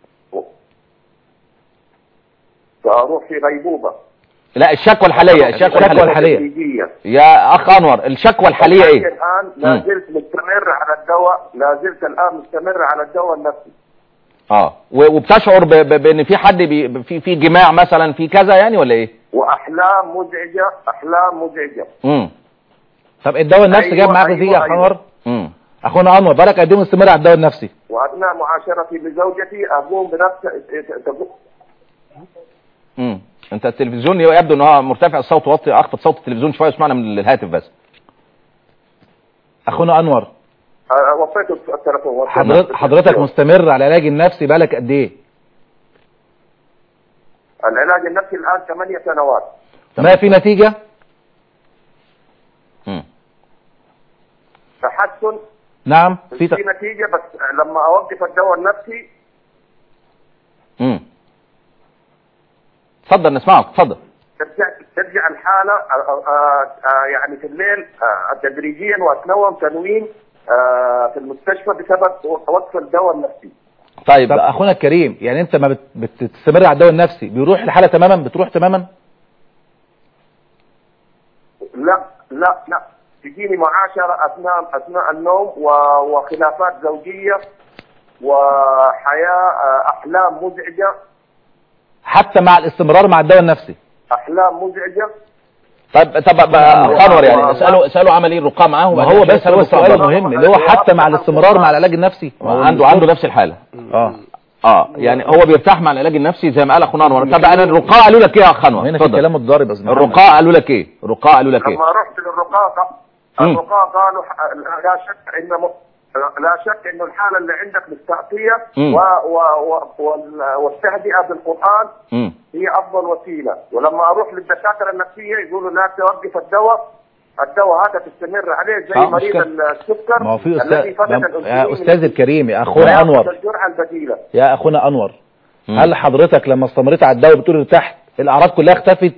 فاروح في غيبوبه. لا، الشكوى الحاليه الشكوى الحاليه, الحالية. يا اخ انور، الشكوى الحاليه ايه؟ الان لا زلت مستمر على الدواء، لا زلت الان مستمر على الدواء النفسي. اه وبتشعر بان في حد بي في في جماع مثلا، في كذا يعني، ولا ايه؟ واحلام مزعجه، احلام مزعجه. امم طب الدواء النفسي أيوة جاب معاك نتيجه أيوة يا اخ انور؟ امم اخونا انور بالك قد ايه مستمر على الدواء النفسي؟ واثناء معاشرتي بزوجتي اقوم بنفس امم انت التلفزيون يبدو ان هو مرتفع الصوت، وطي اخفض صوت التلفزيون شويه واسمعنا من الهاتف بس. اخونا انور، وصيت التليفون. حضرتك حضرتك مستمر على العلاج النفسي بالك قد ايه؟ العلاج النفسي الان ثمانية سنوات. ما في نتيجه؟ امم تحسن. نعم في, في نتيجه، بس لما اوقف الدواء النفسي. امم اتفضل نسمعك، اتفضل. ترجع ترجع الحاله آآ آآ يعني في الليل تدريجيا، واتنوم تنويم في المستشفى بسبب وقف الدواء النفسي. طيب, طيب اخونا الكريم، يعني انت ما بتستمر على الدواء النفسي بيروح الحاله تماما، بتروح تماما؟ لا لا لا، تجيني معاشره اثناء اثناء النوم، وخلافات زوجيه، وحياه احلام مزعجه. حتى مع الاستمرار مع الدواء النفسي احلام مزعجه. طب طب انور، يعني اساله اساله عمل ايه الرقاء معاه؟ ما هو بس هو السؤال المهم اللي هو حتى مع الاستمرار مع العلاج النفسي عنده عنده نفس الحاله. اه اه يعني هو بيرتاح مع العلاج النفسي زي ما قال اخونا انور. طب انا الرقاء قالوا لك ايه يا اخ انور؟ هنا في كلام متضارب يا استاذ. الرقاء قالوا لك ايه؟ الرقاء قالوا لك ايه؟ لما رحت للرقاء الرقاء قالوا لا شك ان لا شك انه الحاله اللي عندك مستعطيه و و و والتهدئه بالقران م. هي افضل وسيله. ولما اروح للدكاتره النفسيه يقولوا لا توقف الدواء، الدواء هذا تستمر عليه زي مريض السكر. ما هو في استاذ يا استاذ الكريم، يا اخونا انور، الجرعه البديله. يا اخونا انور، م. هل حضرتك لما استمريت على الدواء بتقول ارتحت الاعراض كلها اختفت؟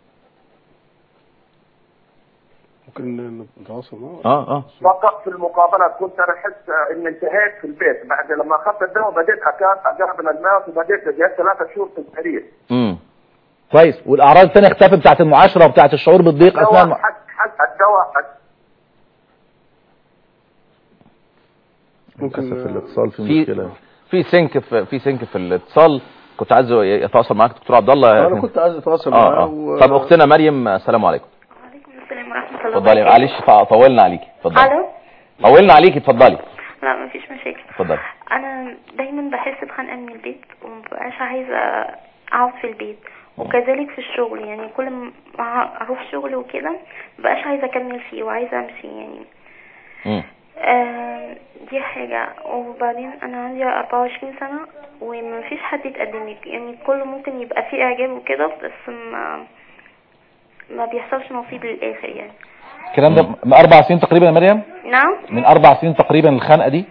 ممكن نتواصل معه. اه اه فقط في المقابلات كنت انا احس اني انتهيت في البيت. بعد لما اخذت الدواء بديت اقابل الناس، وبديت جلست ثلاثة شهور في السرير. امم كويس. والاعراض الثانيه اختفت بتاعت المعاشره وبتاعت الشعور بالضيق اثناء الم... الدواء ممكن في الاتصال في مشكله، في سينك في في سينك في الاتصال. كنت عايز يتواصل معاك دكتور عبد الله. انا كنت عايز اتواصل آه معاه. و... طب اختنا مريم، السلام عليكم. وعليكم السلام ورحمه الله وبركاته. اتفضلي. معلش طولنا عليكي، اتفضلي. الو طولنا عليكي، اتفضلي. لا مفيش مشاكل. اتفضلي. انا دايما بحس بخنقه من البيت، ومبقاش عايزه اقعد في البيت، وكذلك في الشغل. يعني كل ما اروح شغل وكده مبقاش عايزه اكمل فيه وعايزه امشي يعني. امم آه دي حاجه. وبعدين انا عندي أربعة وعشرين سنه، ومفيش حد يتقدم لي، يعني كله ممكن يبقى فيه اعجاب وكده، بس ما ما بيحصلش نصيب للاخر يعني. الكلام ده من اربع سنين تقريبا يا مريم؟ نعم من اربع سنين تقريبا الخنقه دي؟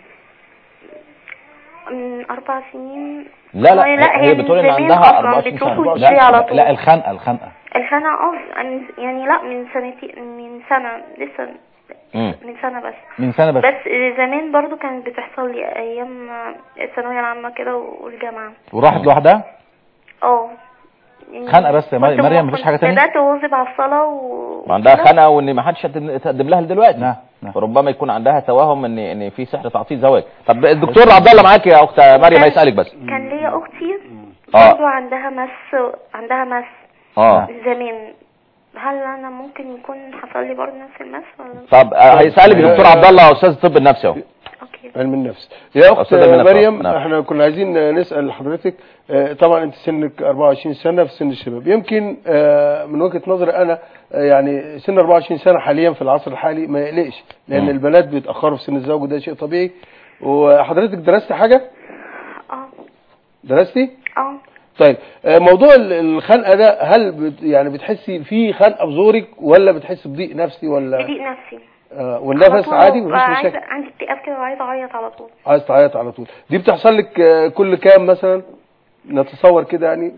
من اربع سنين. لا لا, لا هي بتقول ان عندها اربع وعشرين سنه. لا, على طول. لا الخنقه الخنقه الخنقه اه يعني لا من سنتين من سنه لسه مم. من سنه بس من سنه بس بس زمان برضو كانت بتحصل لي ايام الثانويه العامه كده والجامعه. وراحت لوحدها؟ اه خنقه بس يا مريم مفيش حاجه ثانيه؟ بدات اواظب على الصلاه و... وعندها خنقه وان ما حدش يتقدم لها دلوقتي. نعم نعم. فربما يكون عندها توهم ان ان في سحر تعطيل زواج. طب الدكتور عبد الله معاك يا اخت مريم هيسالك بس. كان ليا اختي اه برضه عندها مس عندها مس اه زمان. هل انا ممكن يكون حصل لي برضه نفس المس ولا؟ طب هيسالك الدكتور عبد الله استاذ الطب النفسي اهو. علم النفس. يا اخت مريم احنا كنا عايزين نسال حضرتك، طبعا انت سنك اربعة وعشرين سنه في سن الشباب، يمكن من وجهه نظري انا يعني سن اربعة وعشرين سنه حاليا في العصر الحالي ما يقلقش، لان م. البنات بيتاخروا في سن الزواج وده شيء طبيعي. وحضرتك درستي حاجه؟ اه درستي؟ اه طيب موضوع الخنقه ده هل بت يعني بتحسي في خنقه في زورك ولا بتحسي بضيق نفسي ولا بضيق نفسي؟ آه والنفس عادي مفيش مشاكل؟ عندي اكتئاب كده وعايزه اعيط على طول. عايز تعيط على طول. دي بتحصل لك كل كام مثلا نتصور كده يعني؟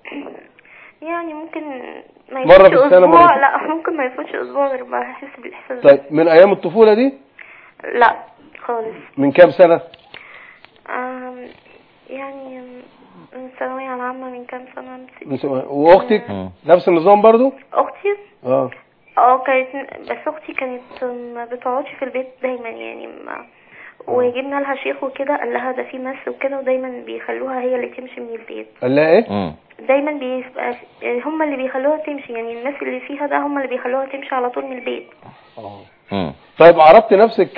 يعني ممكن ما مرة في السنة مرة لا ممكن ما يفوتش اسبوع غير ما احس بالاحساس ده. طيب من ايام الطفوله دي؟ لا خالص. من كام سنه؟ آم يعني من الثانويه العامه. من كام سنه؟ من سنة. واختك نفس النظام برضو؟ اختي اه اه كانت، بس اختي كانت ما بتقعدش في البيت دايما يعني ما، وجبنا لها شيخ وكده قال لها ده في مس وكده، ودايما بيخلوها هي اللي تمشي من البيت. قال لها ايه؟ دايما بيبقى هم اللي بيخلوها تمشي، يعني الناس اللي فيها ده هم اللي بيخلوها تمشي على طول من البيت. اه طيب عرضت نفسك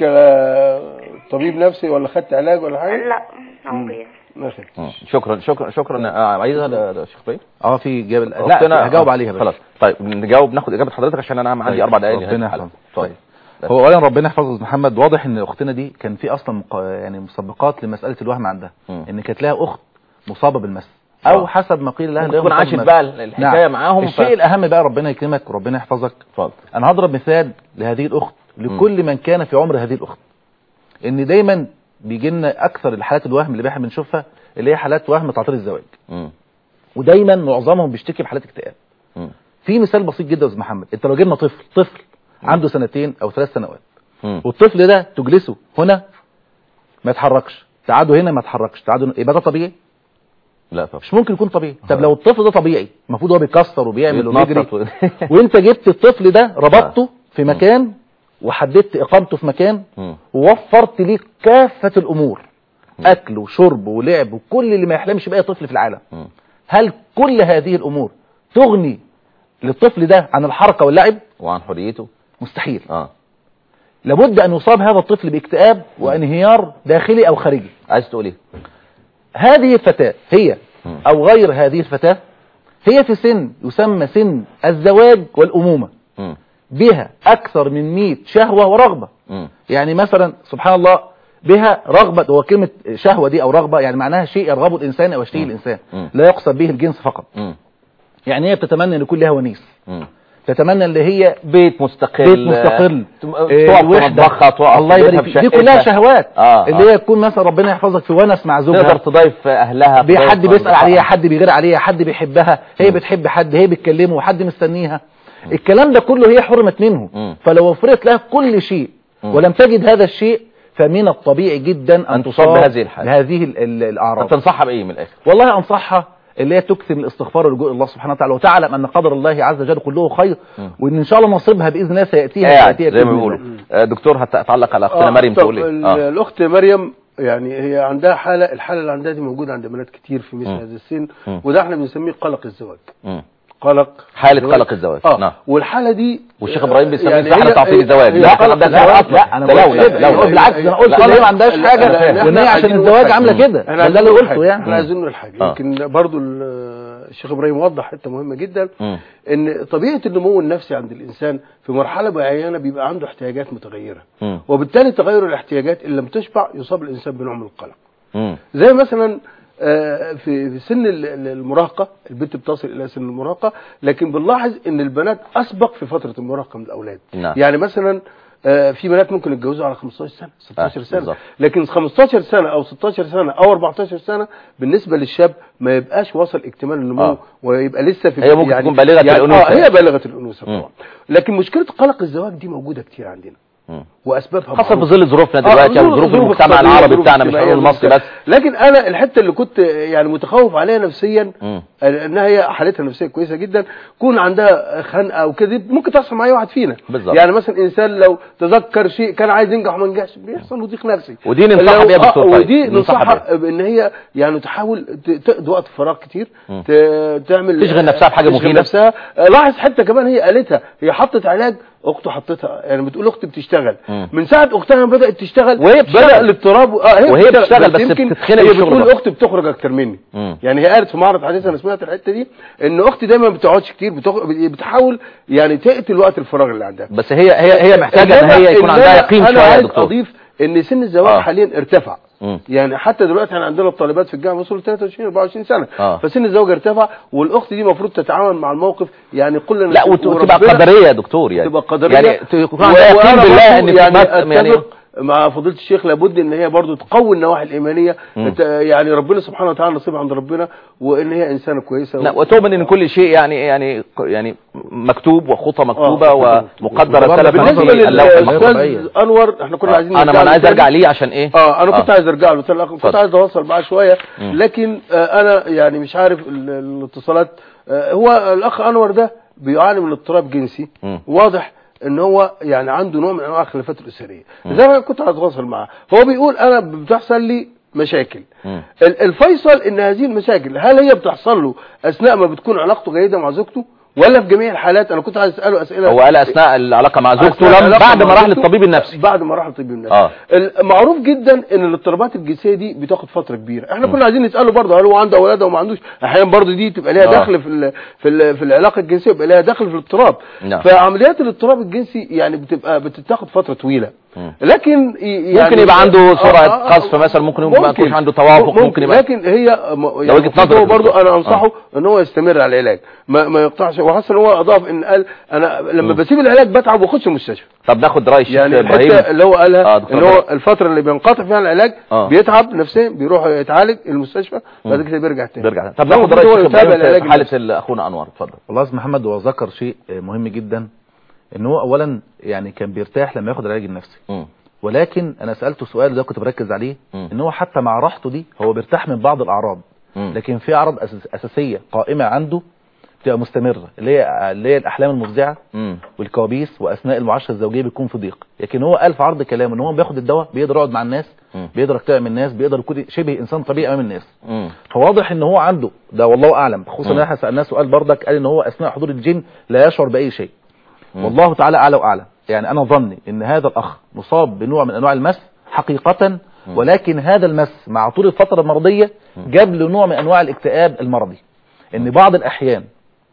طبيب نفسي ولا خدت علاج ولا حاجه؟ لا عمري. ماشي. شكرا شكرا شكرا. عايزها يا شيخ طيب؟ اه في اجابه. لا هجاوب عليها بس. خلاص طيب نجاوب ناخد اجابه حضرتك عشان انا عندي طيب. اربع دقائق. ربنا يحفظك. طيب هو اولا ربنا يحفظ محمد. واضح ان اختنا دي كان في اصلا مق... يعني مسبقات لمساله الوهم عندها، م. ان كانت لها اخت مصابه بالمس او أوه. حسب ما قيل لها تكون عاشت بقى الحكايه نعم. معاهم. الشيء ف... الاهم بقى ربنا يكرمك وربنا يحفظك. اتفضل. انا هضرب مثال لهذه الاخت لكل م. من كان في عمر هذه الاخت، ان دايما بيجي لنا اكثر الحالات الوهم اللي احنا بنشوفها اللي هي حالات وهم تعطيل الزواج، م. ودايما معظمهم بيشتكي بحالات اكتئاب. م. في مثال بسيط جدا يا استاذ محمد، انت لو جبنا طفل طفل م. عنده سنتين او ثلاث سنوات م. والطفل ده تجلسه هنا ما يتحركش، تقعده هنا ما يتحركش، تقعده يبقى ده طبيعي؟ لا طبعا مش ممكن يكون طبيعي. طب لو الطفل ده طبيعي المفروض هو بيكسر وبيعمل وبيجري و... وانت جبت الطفل ده ربطته في مكان وحددت اقامته في مكان م. ووفرت ليه كافه الامور، م. اكل وشرب ولعب وكل اللي ما يحلمش باي طفل في العالم. م. هل كل هذه الامور تغني للطفل ده عن الحركه واللعب وعن حريته؟ مستحيل. اه لابد ان يصاب هذا الطفل باكتئاب وانهيار داخلي او خارجي. عايز تقول ايه؟ هذه الفتاة هي او غير هذه الفتاة هي في سن يسمى سن الزواج والامومة، م. بها اكثر من مئة شهوة ورغبة. م. يعني مثلا سبحان الله بها رغبة، هو كلمة شهوة دي او رغبة يعني معناها شيء يرغبه الانسان او يشتهيه الانسان، م. لا يقصد به الجنس فقط. م. يعني هي بتتمنى ان يكون لها ونيس، م. تتمنى اللي هي بيت مستقل، بيت مستقل تقف مطبخها، الله يبارك فيك، دي كلها شهوات. آه اللي هي تكون مثلا ربنا يحفظك في ونس مع زوجها، تقدر تضيف اهلها، حد بيسأل عليها، حد بيغير عليها، حد بيحبها، هي م. بتحب حد، هي بتكلمه وحد مستنيها. م. الكلام ده كله هي حرمت منه. م. فلو وفرت لها كل شيء م. ولم تجد هذا الشيء فمن الطبيعي جدا ان, أن تصاب بهذه الحالة بهذه الاعراض. تنصحها بايه من الاخر؟ والله انصحها اللي هي تكثر من الاستغفار واللجوء الى الله سبحانه وتعالى، وتعلم ان قدر الله عز وجل كله خير، وان ان شاء الله نصيبها باذن الله سياتيها سياتيها زي ما بيقولوا. دكتور هتعلق على اختنا آه مريم تقول ايه؟ آه. الاخت مريم يعني هي عندها حاله، الحاله اللي عندها دي موجوده عند بنات كتير في مثل هذا السن، وده احنا بنسميه قلق الزواج. م. قلق حاله الزواج. قلق الزواج اه نعم. والحاله دي والشيخ ابراهيم بيسميها يعني سحر تعطيل الزواج. لا لا لا انا بقول لا بالعكس، انا قلت ان هي ما عندهاش حاجه وان هي عشان الزواج عامله كده، ده اللي قلته يعني. احنا عايزين نقول حاجه يمكن برضو الشيخ ابراهيم وضح حته مهمه جدا، ان طبيعه النمو النفسي عند الانسان في مرحله معينه بيبقى عنده احتياجات متغيره، وبالتالي تغير الاحتياجات ان لم تشبع يصاب الانسان بنوع من القلق. زي مثلا آه في في سن المراهقه، البنت بتصل الى سن المراهقه، لكن بنلاحظ ان البنات اسبق في فتره المراهقه من الاولاد. نعم. يعني مثلا آه في بنات ممكن يتجوزوا على خمستاشر سنه ستاشر آه سنه بالزبط. لكن خمستاشر سنه او ستاشر سنه او اربعتاشر سنه بالنسبه للشاب ما يبقاش وصل اكتمال النمو آه. ويبقى لسه في هي ممكن يعني تكون بالغه يعني الانوثه. آه هي بالغه الانوثه طبعا. لكن مشكله قلق الزواج دي موجوده كتير عندنا واسبابها خاصه في ظل ظروفنا دلوقتي او ظروف المجتمع العربي بتاعنا مش هنقول المصري بس. لكن انا الحته اللي كنت يعني متخوف عليها نفسيا انها هي حالتها النفسيه كويسه جدا، كون عندها خنقه او كده ممكن تحصل مع اي واحد فينا بالزبط. يعني مثلا انسان لو تذكر شيء كان عايز ينجح وما نجحش بيحصل له ضيق نفسي، ودي ننصحها بيها بالدكتور. طيب ودي ننصحها بان هي يعني تحاول تقضي وقت فراغ كتير، تعمل تشغل نفسها بحاجه مفيده نفسها. لاحظ حته كمان هي قالتها، هي حطت علاج اخته حطتها، يعني بتقول اختي بتشتغل مم. من ساعه اختها بدات تشتغل وهي بدا الاضطراب اه هي وهي بتشتغل بس, بس بتتخنق. هي بتقول اختي بتخرج اكتر مني مم. يعني هي قالت في معرض حديث انا سمعت الحته دي ان اختي دايما ما بتقعدش كتير، بتخ... بتحاول يعني تقتل وقت الفراغ اللي عندها، بس هي هي هي محتاجه ان هي يكون عندها يقين شويه يا دكتور. اضيف ان سن الزواج آه. حاليا ارتفع مم. يعني حتى دلوقتي احنا عندنا الطالبات في الجامعه وصلوا ثلاثة وعشرين أربعة وعشرين سنه آه. فسن الزواج ارتفع، والاخت دي المفروض تتعامل مع الموقف يعني كلنا لا وتبقى قدريه يا دكتور، يعني تبقى قدريه يعني تكون عندها يقين بالله ان يعني, يعني مع فضيله الشيخ لابد ان هي برضو تقوي النواحي الايمانيه مم. يعني ربنا سبحانه وتعالى نصيب عند ربنا، وان هي انسانه كويسه لا و... وتؤمن ان كل شيء يعني يعني يعني مكتوب وخطه مكتوبه آه. ومقدره سلفا. بالنسبه للاستاذ انور احنا كنا آه. عايزين انا ما انا عايز ارجع ليه عشان ايه اه انا كنت آه. عايز ارجع له تل... كنت عايز اوصل معاه شويه مم. لكن آه انا يعني مش عارف الاتصالات آه هو الاخ انور ده بيعاني من اضطراب جنسي مم. واضح ان هو يعني عنده نوع من انواع الخلافات الاسريه، زي ما كنت هتواصل معاه، هو بيقول انا بتحصل لي مشاكل مم. الفيصل ان هذه المشاكل هل هي بتحصل له اثناء ما بتكون علاقته جيده مع زوجته ولا في جميع الحالات؟ انا كنت عايز اساله اسئله. هو قال اثناء العلاقه مع زوجته لما بعد ما راح للطبيب النفسي بعد ما راح للطبيب النفسي آه. معروف جدا ان الاضطرابات الجنسيه دي بتاخد فتره كبيره، احنا م. كنا عايزين نساله برضه هل هو عنده اولاد او ما عندوش، احيانا برضه دي تبقى ليها آه. دخل في ال في ال في العلاقه الجنسيه، يبقى ليها دخل في الاضطراب نعم. فعمليات الاضطراب الجنسي يعني بتبقى بتاخد فتره طويله م. لكن يعني ممكن يبقى عنده سرعه قذف مثلا، ممكن ما يكونش عنده توافق، ممكن, ممكن يبقى لكن هي يعني هو برضه انا انصحه آه. ان هو يستمر على العلاج ما, ما يقطعش، وحسن هو اضاف ان قال انا لما م. بسيب العلاج بتعب واخش المستشفى. طب ناخد راي الشيخ يعني ابراهيم اللي هو قالها آه ان هو الفتره اللي بينقطع فيها العلاج آه. بيتعب نفسيا بيروح يتعالج المستشفى بعد كده بيرجع تاني بيرجع. طب ناخد راي الشيخ ابراهيم في حاله اخونا انور. اتفضل. والله استاذ محمد هو ذكر شيء مهم جدا، ان هو اولا يعني كان بيرتاح لما ياخد العلاج النفسي م. ولكن انا سالته سؤال ده كنت بركز عليه م. ان هو حتى مع راحته دي هو بيرتاح من بعض الاعراض م. لكن في اعراض أساس اساسيه قائمه عنده بتبقى مستمره، اللي هي اللي هي الاحلام المفزعه والكوابيس، واثناء المعاشره الزوجيه بيكون في ضيق. لكن هو قال في عرض كلامه ان هو بياخد الدواء بيقدر يقعد مع الناس م. بيقدر يجتمع من الناس، بيقدر يكون شبه انسان طبيعي امام الناس. م. فواضح ان هو عنده ده والله اعلم، خصوصا ان احنا سالناه سؤال بردك قال ان هو اثناء حضور الجن لا يشعر باي شيء م. والله تعالى اعلى واعلم. يعني انا ظني ان هذا الاخ مصاب بنوع من انواع المس حقيقه م. ولكن هذا المس مع طول الفتره المرضيه جاب له نوع من انواع الاكتئاب المرضي، ان بعض الاحيان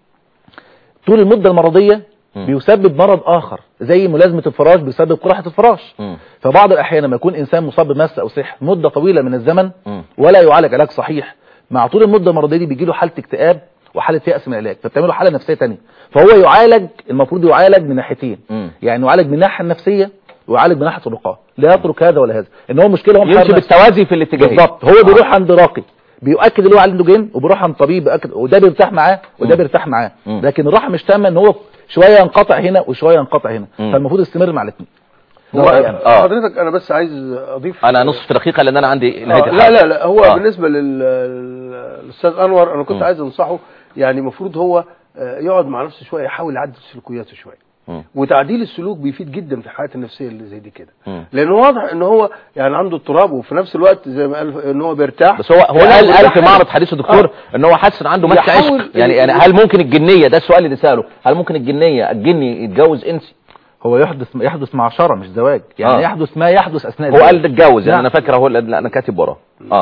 طول المدة المرضية م. بيسبب مرض آخر زي ملازمة الفراش بيسبب قرحة الفراش م. فبعض الأحيان لما يكون إنسان مصاب بمس أو سحر مدة طويلة من الزمن م. ولا يعالج علاج صحيح، مع طول المدة المرضية دي بيجي له حالة اكتئاب وحالة يأس من العلاج، فبتعمله حالة نفسية تانية. فهو يعالج، المفروض يعالج من ناحيتين م. يعني يعالج من الناحية النفسية ويعالج من ناحية الوقاية، لا يترك هذا ولا هذا، ان هو مشكلة هو يمشي بالتوازي في الاتجاهين بالظبط. هو بيروح آه. عند راقي بيؤكد اللي هو عنده جن، وبيروح عند طبيب بيؤكد، وده بيرتاح معاه وده بيرتاح معاه، لكن الراحه مش تامه ان هو شويه ينقطع هنا وشويه ينقطع هنا، فالمفروض يستمر مع الاثنين. آه. حضرتك انا بس عايز اضيف انا نصف دقيقه لان انا عندي نهايه آه. لا لا لا هو آه. بالنسبه للاستاذ انور انا كنت م. عايز انصحه، يعني المفروض هو يقعد مع نفسه شويه، يحاول يعدل سلوكياته شويه. م. وتعديل السلوك بيفيد جدا في الحالات النفسيه اللي زي دي كده، لانه واضح ان هو يعني عنده اضطراب وفي نفس الوقت زي ما قال ان هو بيرتاح. بس هو هو قال قال في معرض حديث الدكتور آه. ان هو حاسس ان عنده مس عشق، يعني يعني هل ممكن الجنيه، ده السؤال اللي ساله، هل ممكن الجنيه الجني يتجوز انسي؟ هو يحدث يحدث معاشره مش زواج، يعني آه. يحدث ما يحدث اثناء هو قال اتجوز، يعني انا فاكر اهو انا كاتب وراه اه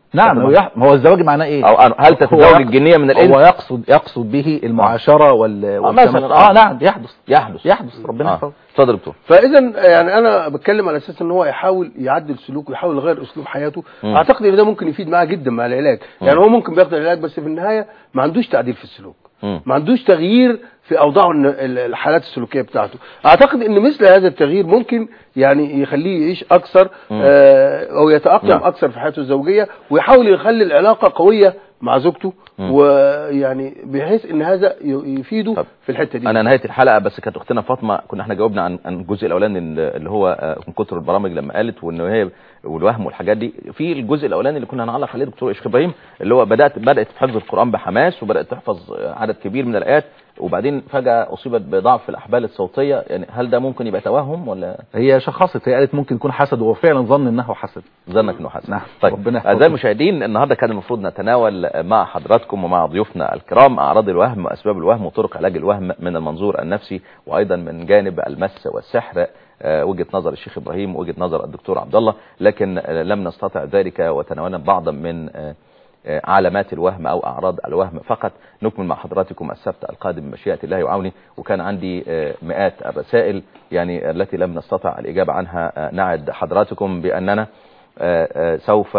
نعم. هو, يح... هو الزواج معناه ايه؟ او هل تتزوج الجنيه من الانس؟ هو يقصد يقصد به المعاشره وال آه مثلا اه نعم يحدث يحدث يحدث ربنا يحفظه. اتفضل دكتور. فاذا يعني انا بتكلم على اساس ان هو يحاول يعدل سلوكه ويحاول يغير اسلوب حياته. م. اعتقد ان ده ممكن يفيد معاه جدا مع العلاج. م. يعني هو ممكن بياخد العلاج بس في النهايه ما عندوش تعديل في السلوك، م. ما عندوش تغيير في اوضاعه الحالات السلوكيه بتاعته. اعتقد ان مثل هذا التغيير ممكن يعني يخليه يعيش اكثر آه او يتاقلم نعم. اكثر في حياته الزوجيه، ويحاول يخلي العلاقه قويه مع زوجته، ويعني بحيث ان هذا يفيده طب. في الحته دي. انا نهايه الحلقه بس كانت اختنا فاطمه كنا احنا جاوبنا عن عن الجزء الاولاني اللي هو من كتر البرامج لما قالت وان هي والوهم والحاجات دي. في الجزء الاولاني اللي كنا هنعلق عليه دكتور الشيخ ابراهيم اللي هو بدات بدات في حفظ القران بحماس وبدات تحفظ عدد كبير من الايات، وبعدين فجاه اصيبت بضعف في الاحبال الصوتيه. يعني هل ده ممكن يبقى توهم ولا هي شخصت؟ هي قالت ممكن يكون حسد، وهو فعلا ظن انه حسد. ظنك انه حسد. نعم. طيب اعزائي المشاهدين، النهارده كان المفروض نتناول مع حضراتكم ومع ضيوفنا الكرام اعراض الوهم واسباب الوهم وطرق علاج الوهم من المنظور النفسي، وايضا من جانب المس والسحر وجهة نظر الشيخ ابراهيم وجهة نظر الدكتور عبد الله، لكن لم نستطع ذلك وتناولنا بعضا من علامات الوهم او اعراض الوهم فقط. نكمل مع حضراتكم السبت القادم بمشيئة الله وعونه. وكان عندي مئات الرسائل يعني التي لم نستطع الاجابة عنها. نعد حضراتكم باننا سوف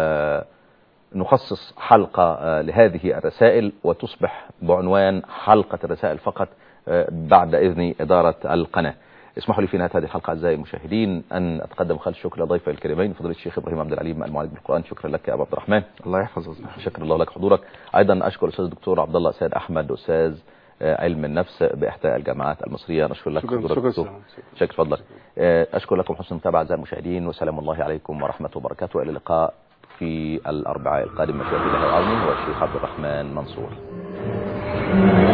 نخصص حلقة لهذه الرسائل وتصبح بعنوان حلقة الرسائل فقط بعد اذن ادارة القناة. اسمحوا لي في نهايه هذه الحلقه اعزائي المشاهدين ان اتقدم خالص الشكر لضيفي الكريمين فضيله الشيخ ابراهيم عبد العليم المعالج بالقران. شكرا لك يا ابو عبد الرحمن. الله يحفظك. شكر الله لك حضورك. ايضا اشكر الاستاذ الدكتور عبد الله سيد احمد استاذ علم النفس باحدى الجامعات المصريه. نشكر لك حضورك. شكر فضلك. اشكر لكم حسن المتابعه اعزائي المشاهدين، وسلام الله عليكم ورحمه وبركاته. الى اللقاء في الاربعاء القادم مشيئة الله وعونه. والشيخ عبد الرحمن منصور.